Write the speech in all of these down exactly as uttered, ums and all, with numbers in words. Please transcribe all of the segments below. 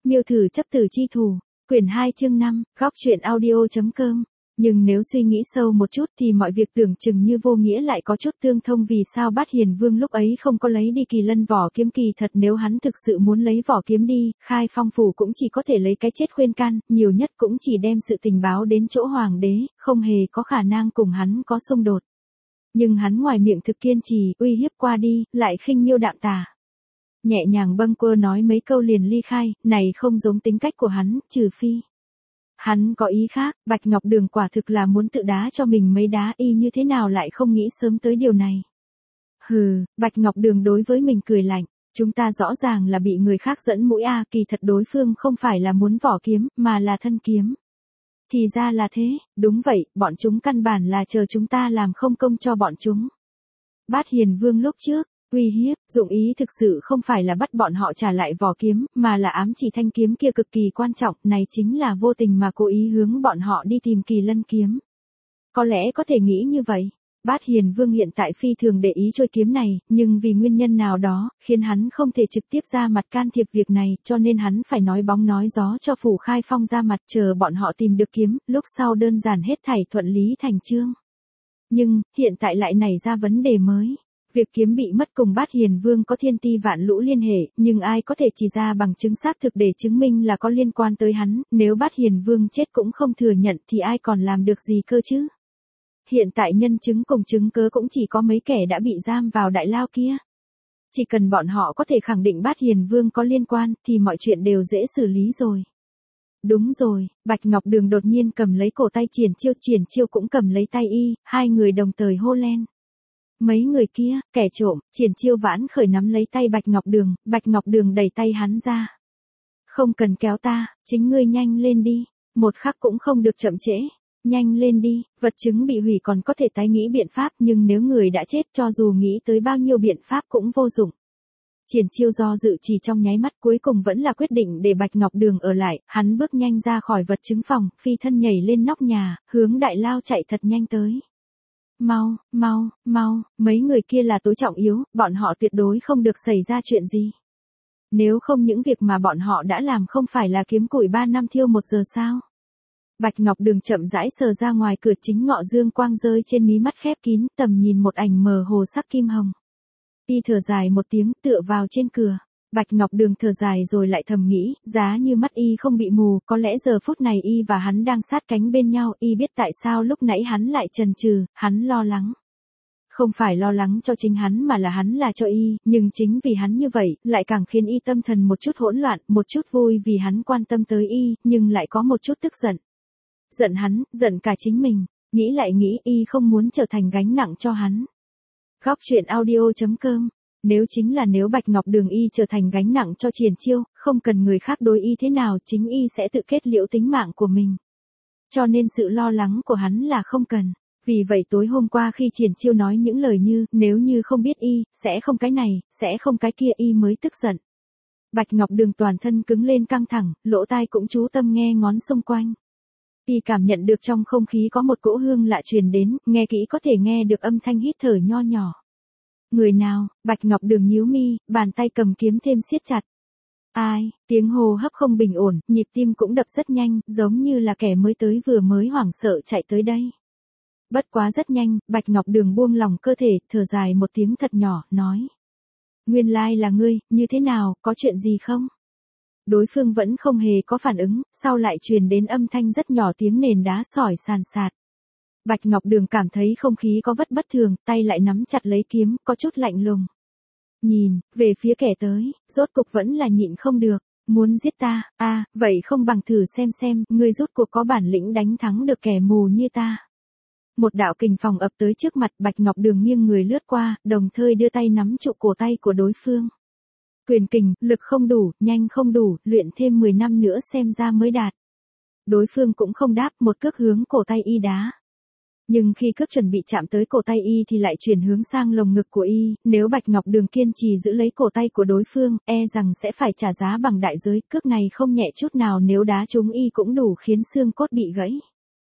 Miêu thử chấp tử chi thủ, quyển hai chương năm, góc truyện audio.com. Nhưng nếu suy nghĩ sâu một chút thì mọi việc tưởng chừng như vô nghĩa lại có chút tương thông. Vì sao Bát Hiền Vương lúc ấy không có lấy đi Kỳ Lân vỏ kiếm? Kỳ thật nếu hắn thực sự muốn lấy vỏ kiếm đi, Khai Phong phủ cũng chỉ có thể lấy cái chết khuyên can, nhiều nhất cũng chỉ đem sự tình báo đến chỗ hoàng đế, không hề có khả năng cùng hắn có xung đột. Nhưng hắn ngoài miệng thực kiên trì, uy hiếp qua đi, lại khinh miêu đạm tả. Nhẹ nhàng bâng quơ nói mấy câu liền ly khai, này không giống tính cách của hắn, trừ phi hắn có ý khác. Bạch Ngọc Đường quả thực là muốn tự đá cho mình mấy đá, y như thế nào lại không nghĩ sớm tới điều này. Hừ, Bạch Ngọc Đường đối với mình cười lạnh, chúng ta rõ ràng là bị người khác dẫn mũi a, kỳ thật đối phương không phải là muốn vỏ kiếm, mà là thân kiếm. Thì ra là thế, đúng vậy, bọn chúng căn bản là chờ chúng ta làm không công cho bọn chúng. Bát Hiền Vương lúc trước uy hiếp, dụng ý thực sự không phải là bắt bọn họ trả lại vỏ kiếm, mà là ám chỉ thanh kiếm kia cực kỳ quan trọng, này chính là vô tình mà cố ý hướng bọn họ đi tìm Kỳ Lân kiếm. Có lẽ có thể nghĩ như vậy. Bát Hiền Vương hiện tại phi thường để ý trôi kiếm này, nhưng vì nguyên nhân nào đó, khiến hắn không thể trực tiếp ra mặt can thiệp việc này, cho nên hắn phải nói bóng nói gió cho phủ Khai Phong ra mặt, chờ bọn họ tìm được kiếm, lúc sau đơn giản hết thảy thuận lý thành chương. Nhưng, hiện tại lại nảy ra vấn đề mới. Việc kiếm bị mất cùng Bát Hiền Vương có thiên ti vạn lũ liên hệ, nhưng ai có thể chỉ ra bằng chứng xác thực để chứng minh là có liên quan tới hắn, nếu Bát Hiền Vương chết cũng không thừa nhận thì ai còn làm được gì cơ chứ? Hiện tại nhân chứng cùng chứng cớ cũng chỉ có mấy kẻ đã bị giam vào đại lao kia. Chỉ cần bọn họ có thể khẳng định Bát Hiền Vương có liên quan thì mọi chuyện đều dễ xử lý rồi. Đúng rồi, Bạch Ngọc Đường đột nhiên cầm lấy cổ tay Triển Chiêu, Triển Chiêu cũng cầm lấy tay y, hai người đồng thời hô lên. Mấy người kia, kẻ trộm. Triển Chiêu vãn khởi nắm lấy tay Bạch Ngọc Đường, Bạch Ngọc Đường đẩy tay hắn ra. Không cần kéo ta, chính ngươi nhanh lên đi, một khắc cũng không được chậm trễ. Nhanh lên đi, vật chứng bị hủy còn có thể tái nghĩ biện pháp, nhưng nếu người đã chết cho dù nghĩ tới bao nhiêu biện pháp cũng vô dụng. Triển Chiêu do dự chỉ trong nháy mắt, cuối cùng vẫn là quyết định để Bạch Ngọc Đường ở lại, hắn bước nhanh ra khỏi vật chứng phòng, phi thân nhảy lên nóc nhà, hướng đại lao chạy thật nhanh tới. Mau, mau, mau, mấy người kia là tối trọng yếu, bọn họ tuyệt đối không được xảy ra chuyện gì. Nếu không những việc mà bọn họ đã làm không phải là kiếm củi ba năm thiêu một giờ sao? Bạch Ngọc Đường chậm rãi sờ ra ngoài cửa chính, ngọ dương quang rơi trên mí mắt khép kín, tầm nhìn một ảnh mờ hồ sắc kim hồng. Y thở dài một tiếng, tựa vào trên cửa. Bạch Ngọc Đường thở dài rồi lại thầm nghĩ, giá như mắt y không bị mù, có lẽ giờ phút này y và hắn đang sát cánh bên nhau, y biết tại sao lúc nãy hắn lại chần chừ, hắn lo lắng. Không phải lo lắng cho chính hắn mà là hắn là cho y, nhưng chính vì hắn như vậy, lại càng khiến y tâm thần một chút hỗn loạn, một chút vui vì hắn quan tâm tới y, nhưng lại có một chút tức giận. Giận hắn, giận cả chính mình, nghĩ lại nghĩ y không muốn trở thành gánh nặng cho hắn. Góc truyện audio.com. Nếu chính là nếu Bạch Ngọc Đường y trở thành gánh nặng cho Triển Chiêu, không cần người khác đối y thế nào chính y sẽ tự kết liễu tính mạng của mình. Cho nên sự lo lắng của hắn là không cần. Vì vậy tối hôm qua khi Triển Chiêu nói những lời như, nếu như không biết y, sẽ không cái này, sẽ không cái kia, y mới tức giận. Bạch Ngọc Đường toàn thân cứng lên căng thẳng, lỗ tai cũng chú tâm nghe ngón xung quanh. Y cảm nhận được trong không khí có một cỗ hương lạ truyền đến, nghe kỹ có thể nghe được âm thanh hít thở nho nhỏ. Người nào? Bạch Ngọc Đường nhíu mi, bàn tay cầm kiếm thêm siết chặt. Ai? Tiếng hô hấp không bình ổn, nhịp tim cũng đập rất nhanh, giống như là kẻ mới tới vừa mới hoảng sợ chạy tới đây. Bất quá rất nhanh, Bạch Ngọc Đường buông lòng cơ thể, thở dài một tiếng thật nhỏ, nói. Nguyên lai là ngươi, như thế nào, có chuyện gì không? Đối phương vẫn không hề có phản ứng, sau lại truyền đến âm thanh rất nhỏ, tiếng nền đá sỏi sàn sạt. Bạch Ngọc Đường cảm thấy không khí có vất bất thường, tay lại nắm chặt lấy kiếm, có chút lạnh lùng. Nhìn, về phía kẻ tới, rốt cục vẫn là nhịn không được, muốn giết ta, a à, vậy không bằng thử xem xem, ngươi rốt cuộc có bản lĩnh đánh thắng được kẻ mù như ta. Một đạo kình phong ập tới trước mặt, Bạch Ngọc Đường nghiêng người lướt qua, đồng thời đưa tay nắm trụ cổ tay của đối phương. Quyền kình, lực không đủ, nhanh không đủ, luyện thêm mười năm nữa xem ra mới đạt. Đối phương cũng không đáp, một cước hướng cổ tay y đá. Nhưng khi cước chuẩn bị chạm tới cổ tay y thì lại chuyển hướng sang lồng ngực của y, nếu Bạch Ngọc Đường kiên trì giữ lấy cổ tay của đối phương, e rằng sẽ phải trả giá bằng đại giới, cước này không nhẹ chút nào, nếu đá trúng y cũng đủ khiến xương cốt bị gãy.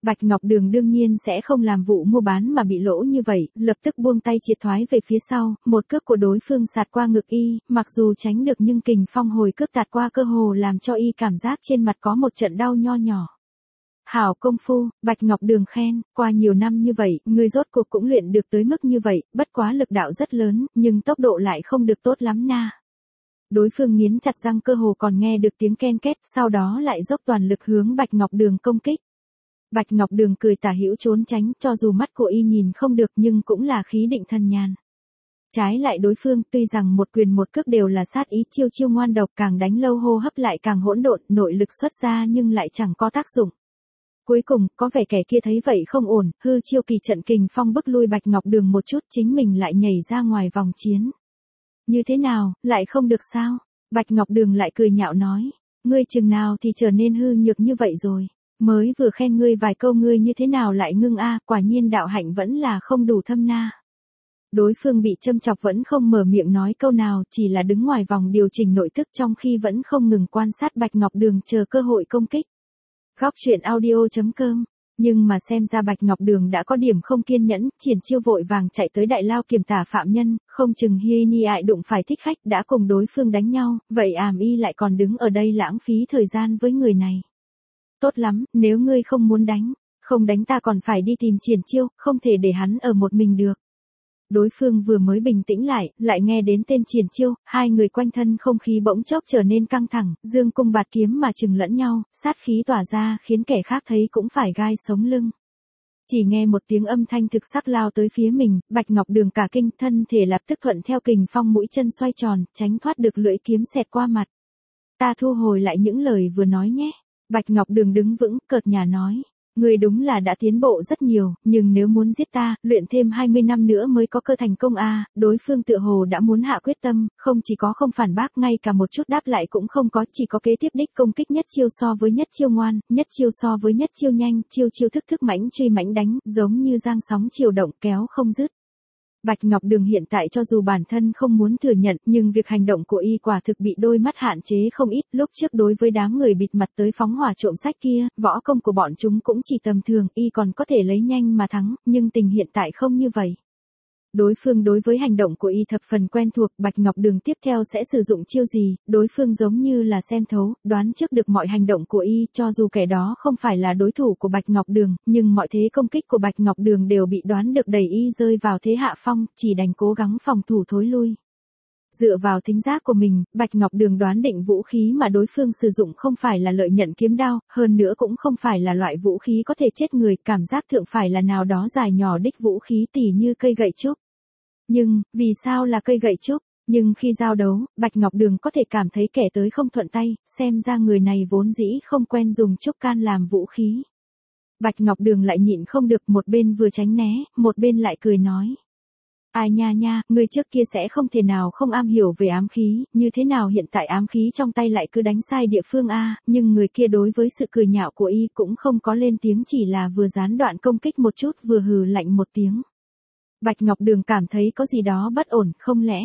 Bạch Ngọc Đường đương nhiên sẽ không làm vụ mua bán mà bị lỗ như vậy, lập tức buông tay triệt thoái về phía sau, một cước của đối phương sạt qua ngực y, mặc dù tránh được nhưng kình phong hồi cước tạt qua cơ hồ làm cho y cảm giác trên mặt có một trận đau nho nhỏ. Hảo công phu, Bạch Ngọc Đường khen, qua nhiều năm như vậy, ngươi rốt cuộc cũng luyện được tới mức như vậy, bất quá lực đạo rất lớn, nhưng tốc độ lại không được tốt lắm na. Đối phương nghiến chặt răng cơ hồ còn nghe được tiếng ken két, sau đó lại dốc toàn lực hướng Bạch Ngọc Đường công kích. Bạch Ngọc Đường cười tà hữu trốn tránh, cho dù mắt của y nhìn không được nhưng cũng là khí định thần nhàn. Trái lại đối phương, tuy rằng một quyền một cước đều là sát ý chiêu chiêu ngoan độc, càng đánh lâu hô hấp lại càng hỗn độn, nội lực xuất ra nhưng lại chẳng có tác dụng. Cuối cùng, có vẻ kẻ kia thấy vậy không ổn, hư chiêu kỳ trận kình phong bức lui Bạch Ngọc Đường một chút, chính mình lại nhảy ra ngoài vòng chiến. Như thế nào, lại không được sao? Bạch Ngọc Đường lại cười nhạo nói, ngươi chừng nào thì trở nên hư nhược như vậy rồi. Mới vừa khen ngươi vài câu ngươi như thế nào lại ngưng a, quả nhiên đạo hạnh vẫn là không đủ thâm na. Đối phương bị châm chọc vẫn không mở miệng nói câu nào, chỉ là đứng ngoài vòng điều chỉnh nội tức trong khi vẫn không ngừng quan sát Bạch Ngọc Đường chờ cơ hội công kích. Góc truyện audio chấm com. Nhưng mà xem ra Bạch Ngọc Đường đã có điểm không kiên nhẫn, triển chiêu vội vàng chạy tới đại lao kiểm tả phạm nhân, không chừng hi ni ai đụng phải thích khách đã cùng đối phương đánh nhau, vậy àm y lại còn đứng ở đây lãng phí thời gian với người này. Tốt lắm, nếu ngươi không muốn đánh, không đánh ta còn phải đi tìm triển chiêu, không thể để hắn ở một mình được. Đối phương vừa mới bình tĩnh lại, lại nghe đến tên triển chiêu, hai người quanh thân không khí bỗng chốc trở nên căng thẳng, dương cung bạt kiếm mà chừng lẫn nhau, sát khí tỏa ra khiến kẻ khác thấy cũng phải gai sống lưng. Chỉ nghe một tiếng âm thanh thực sắc lao tới phía mình, Bạch Ngọc Đường cả kinh, thân thể lập tức thuận theo kình phong mũi chân xoay tròn, tránh thoát được lưỡi kiếm xẹt qua mặt. Ta thu hồi lại những lời vừa nói nhé. Bạch Ngọc Đường đứng vững, cợt nhả nói. Ngươi đúng là đã tiến bộ rất nhiều, nhưng nếu muốn giết ta, luyện thêm hai mươi năm nữa mới có cơ thành công à, đối phương tựa hồ đã muốn hạ quyết tâm, không chỉ có không phản bác ngay cả một chút đáp lại cũng không có, chỉ có kế tiếp đích công kích nhất chiêu so với nhất chiêu ngoan, nhất chiêu so với nhất chiêu nhanh, chiêu chiêu thức thức mãnh truy mãnh đánh, giống như giang sóng chiều động kéo không dứt. Bạch Ngọc Đường hiện tại cho dù bản thân không muốn thừa nhận, nhưng việc hành động của y quả thực bị đôi mắt hạn chế không ít, lúc trước đối với đám người bịt mặt tới phóng hỏa trộm sách kia, võ công của bọn chúng cũng chỉ tầm thường, y còn có thể lấy nhanh mà thắng, nhưng tình hiện tại không như vậy. Đối phương đối với hành động của y thập phần quen thuộc, Bạch Ngọc Đường tiếp theo sẽ sử dụng chiêu gì, đối phương giống như là xem thấu, đoán trước được mọi hành động của y, cho dù kẻ đó không phải là đối thủ của Bạch Ngọc Đường, nhưng mọi thế công kích của Bạch Ngọc Đường đều bị đoán được, đẩy y rơi vào thế hạ phong, chỉ đành cố gắng phòng thủ thối lui. Dựa vào thính giác của mình, Bạch Ngọc Đường đoán định vũ khí mà đối phương sử dụng không phải là lợi nhận kiếm đao, hơn nữa cũng không phải là loại vũ khí có thể chết người, cảm giác thượng phải là nào đó dài nhỏ đích vũ khí tỉ như cây gậy trúc. Nhưng, vì sao là cây gậy trúc? Nhưng khi giao đấu, Bạch Ngọc Đường có thể cảm thấy kẻ tới không thuận tay, xem ra người này vốn dĩ không quen dùng trúc can làm vũ khí. Bạch Ngọc Đường lại nhịn không được, một bên vừa tránh né, một bên lại cười nói. Ai nha nha, người trước kia sẽ không thể nào không am hiểu về ám khí, như thế nào hiện tại ám khí trong tay lại cứ đánh sai địa phương a, nhưng người kia đối với sự cười nhạo của y cũng không có lên tiếng, chỉ là vừa gián đoạn công kích một chút vừa hừ lạnh một tiếng. Bạch Ngọc Đường cảm thấy có gì đó bất ổn, không lẽ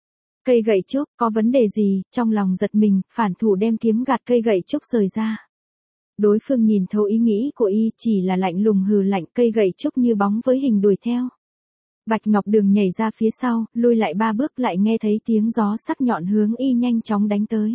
cây gậy trúc có vấn đề gì, trong lòng giật mình, phản thủ đem kiếm gạt cây gậy trúc rời ra. Đối phương nhìn thấu ý nghĩ của y, chỉ là lạnh lùng hừ lạnh, cây gậy trúc như bóng với hình đuổi theo. Bạch Ngọc Đường nhảy ra phía sau, lùi lại ba bước, lại nghe thấy tiếng gió sắc nhọn hướng y nhanh chóng đánh tới.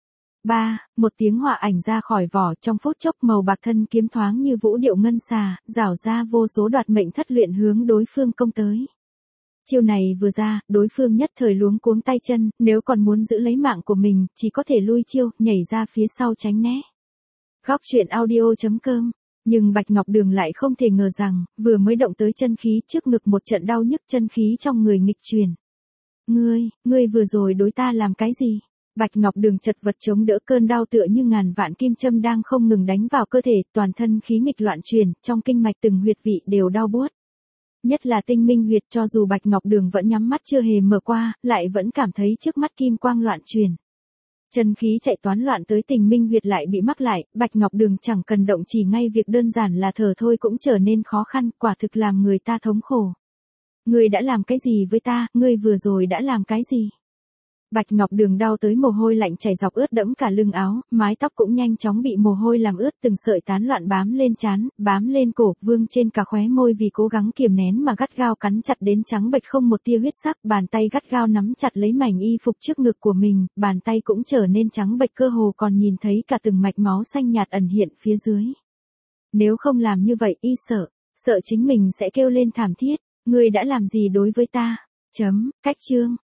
Ba, một tiếng hỏa ảnh ra khỏi vỏ, trong phút chốc màu bạc thân kiếm thoáng như vũ điệu ngân xà, rảo ra vô số đoạt mệnh thất luyện hướng đối phương công tới. Chiêu này vừa ra, đối phương nhất thời luống cuống tay chân, nếu còn muốn giữ lấy mạng của mình, chỉ có thể lui chiêu, nhảy ra phía sau tránh né. Góc truyện audio chấm com. Nhưng Bạch Ngọc Đường lại không thể ngờ rằng, vừa mới động tới chân khí trước ngực một trận đau nhức, chân khí trong người nghịch truyền. Ngươi, ngươi vừa rồi đối ta làm cái gì? Bạch Ngọc Đường chật vật chống đỡ cơn đau tựa như ngàn vạn kim châm đang không ngừng đánh vào cơ thể, toàn thân khí nghịch loạn truyền, trong kinh mạch từng huyệt vị đều đau buốt. Nhất là tinh minh huyệt, cho dù Bạch Ngọc Đường vẫn nhắm mắt chưa hề mở qua, lại vẫn cảm thấy trước mắt kim quang loạn truyền. Chân khí chạy toán loạn tới tình minh huyệt lại bị mắc lại, Bạch Ngọc Đường chẳng cần động, chỉ ngay việc đơn giản là thở thôi cũng trở nên khó khăn, quả thực làm người ta thống khổ. Ngươi đã làm cái gì với ta, ngươi vừa rồi đã làm cái gì? Bạch Ngọc Đường đau tới mồ hôi lạnh chảy dọc ướt đẫm cả lưng áo, mái tóc cũng nhanh chóng bị mồ hôi làm ướt, từng sợi tán loạn bám lên trán, bám lên cổ, vương trên cả khóe môi vì cố gắng kiềm nén mà gắt gao cắn chặt đến trắng bệch không một tia huyết sắc, bàn tay gắt gao nắm chặt lấy mảnh y phục trước ngực của mình, bàn tay cũng trở nên trắng bệch cơ hồ còn nhìn thấy cả từng mạch máu xanh nhạt ẩn hiện phía dưới. Nếu không làm như vậy y sợ, sợ chính mình sẽ kêu lên thảm thiết, ngươi đã làm gì đối với ta? Chấm, cách chương.